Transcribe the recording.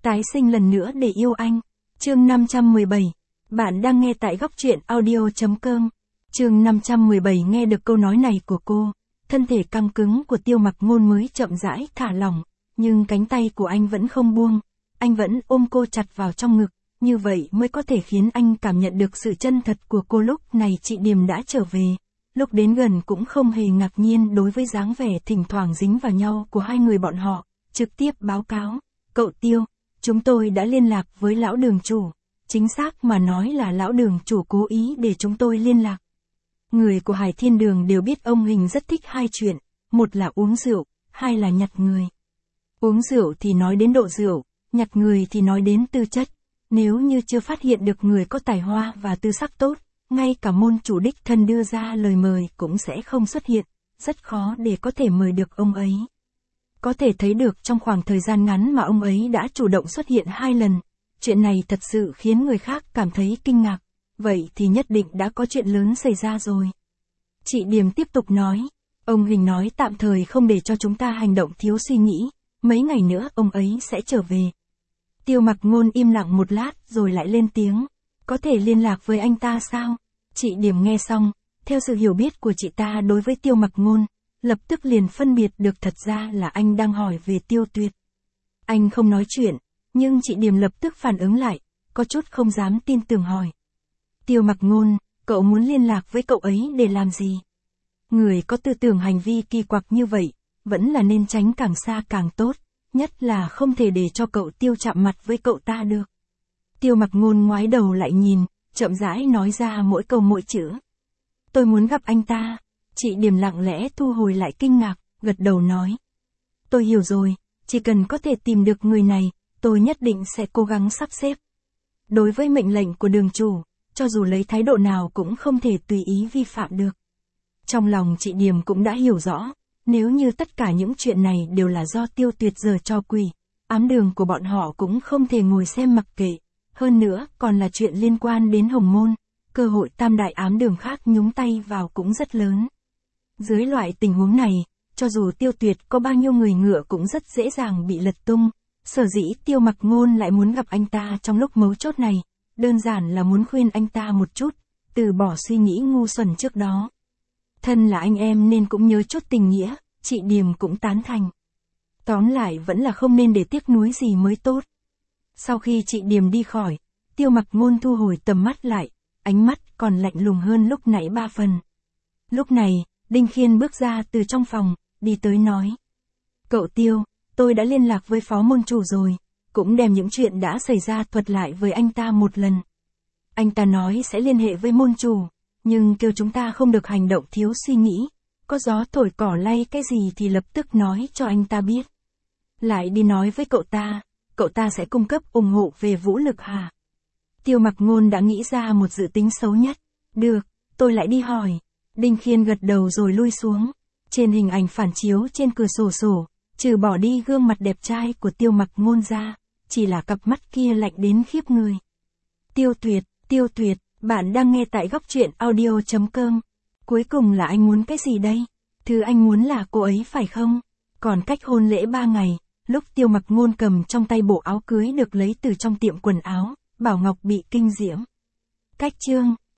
Tái sinh lần nữa để yêu anh. Chương 517. Bạn đang nghe tại góc truyện audio.com. Chương 517. Nghe được câu nói này của cô, thân thể căng cứng của Tiêu Mặc Ngôn mới chậm rãi thả lỏng, nhưng cánh tay của anh vẫn không buông. Anh vẫn ôm cô chặt vào trong ngực, như vậy mới có thể khiến anh cảm nhận được sự chân thật của cô. Lúc này chị Điềm đã trở về. Lúc đến gần cũng không hề ngạc nhiên đối với dáng vẻ thỉnh thoảng dính vào nhau của hai người bọn họ, trực tiếp báo cáo: "Cậu Tiêu, chúng tôi đã liên lạc với lão đường chủ. Chính xác mà nói là lão đường chủ cố ý để chúng tôi liên lạc. Người của Hải Thiên Đường đều biết ông Hình rất thích hai chuyện, một là uống rượu, hai là nhặt người. Uống rượu thì nói đến độ rượu, nhặt người thì nói đến tư chất. Nếu như chưa phát hiện được người có tài hoa và tư sắc tốt, ngay cả môn chủ đích thân đưa ra lời mời cũng sẽ không xuất hiện, rất khó để có thể mời được ông ấy. Có thể thấy được trong khoảng thời gian ngắn mà ông ấy đã chủ động xuất hiện 2 lần. Chuyện này thật sự khiến người khác cảm thấy kinh ngạc. Vậy thì nhất định đã có chuyện lớn xảy ra rồi." Chị Điềm tiếp tục nói: "Ông Hình nói tạm thời không để cho chúng ta hành động thiếu suy nghĩ, mấy ngày nữa ông ấy sẽ trở về." Tiêu Mặc Ngôn im lặng một lát rồi lại lên tiếng: "Có thể liên lạc với anh ta sao?" Chị Điềm nghe xong, theo sự hiểu biết của chị ta đối với Tiêu Mặc Ngôn, lập tức liền phân biệt được thật ra là anh đang hỏi về Tiêu Tuyệt. Anh không nói chuyện, nhưng chị Điềm lập tức phản ứng lại, có chút không dám tin tưởng hỏi: "Tiêu Mặc Ngôn, cậu muốn liên lạc với cậu ấy để làm gì? Người có tư tưởng hành vi kỳ quặc như vậy, vẫn là nên tránh càng xa càng tốt, nhất là không thể để cho cậu Tiêu chạm mặt với cậu ta được." Tiêu Mặc Ngôn ngoái đầu lại nhìn, chậm rãi nói ra mỗi câu mỗi chữ: "Tôi muốn gặp anh ta." Chị Điềm lặng lẽ thu hồi lại kinh ngạc, gật đầu nói: "Tôi hiểu rồi, chỉ cần có thể tìm được người này, tôi nhất định sẽ cố gắng sắp xếp. Đối với mệnh lệnh của đường chủ, cho dù lấy thái độ nào cũng không thể tùy ý vi phạm được." Trong lòng chị Điềm cũng đã hiểu rõ, nếu như tất cả những chuyện này đều là do Tiêu Tuyệt giở trò quỷ, ám đường của bọn họ cũng không thể ngồi xem mặc kệ. Hơn nữa, còn là chuyện liên quan đến Hồng Môn, cơ hội tam đại ám đường khác nhúng tay vào cũng rất lớn. Dưới loại tình huống này, cho dù Tiêu Tuyệt có bao nhiêu người ngựa cũng rất dễ dàng bị lật tung. Sở dĩ Tiêu Mặc Ngôn lại muốn gặp anh ta trong lúc mấu chốt này, đơn giản là muốn khuyên anh ta một chút, từ bỏ suy nghĩ ngu xuẩn trước đó. Thân là anh em nên cũng nhớ chút tình nghĩa, chị Điềm cũng tán thành. Tóm lại vẫn là không nên để tiếc nuối gì mới tốt. Sau khi chị Điềm đi khỏi, Tiêu Mặc Ngôn thu hồi tầm mắt lại, ánh mắt còn lạnh lùng hơn lúc nãy 3 phần. Lúc này, Đinh Khiên bước ra từ trong phòng, đi tới nói: "Cậu Tiêu, tôi đã liên lạc với phó môn chủ rồi, cũng đem những chuyện đã xảy ra thuật lại với anh ta một lần. Anh ta nói sẽ liên hệ với môn chủ, nhưng kêu chúng ta không được hành động thiếu suy nghĩ, có gió thổi cỏ lay cái gì thì lập tức nói cho anh ta biết. Lại đi nói với cậu ta sẽ cung cấp ủng hộ về vũ lực hả?" Tiêu Mặc Ngôn đã nghĩ ra một dự tính xấu nhất. "Được, tôi lại đi hỏi." Đinh Khiên gật đầu rồi lui xuống. Trên hình ảnh phản chiếu trên cửa sổ, trừ bỏ đi gương mặt đẹp trai của Tiêu Mặc Ngôn ra, chỉ là cặp mắt kia lạnh đến khiếp người. Tiêu Tuyệt, bạn đang nghe tại góc truyện audio.com. Cuối cùng là anh muốn cái gì đây? Thứ anh muốn là cô ấy phải không? Còn cách hôn lễ 3 ngày, lúc Tiêu Mặc Ngôn cầm trong tay bộ áo cưới được lấy từ trong tiệm quần áo, Bảo Ngọc bị kinh diễm. Cách chương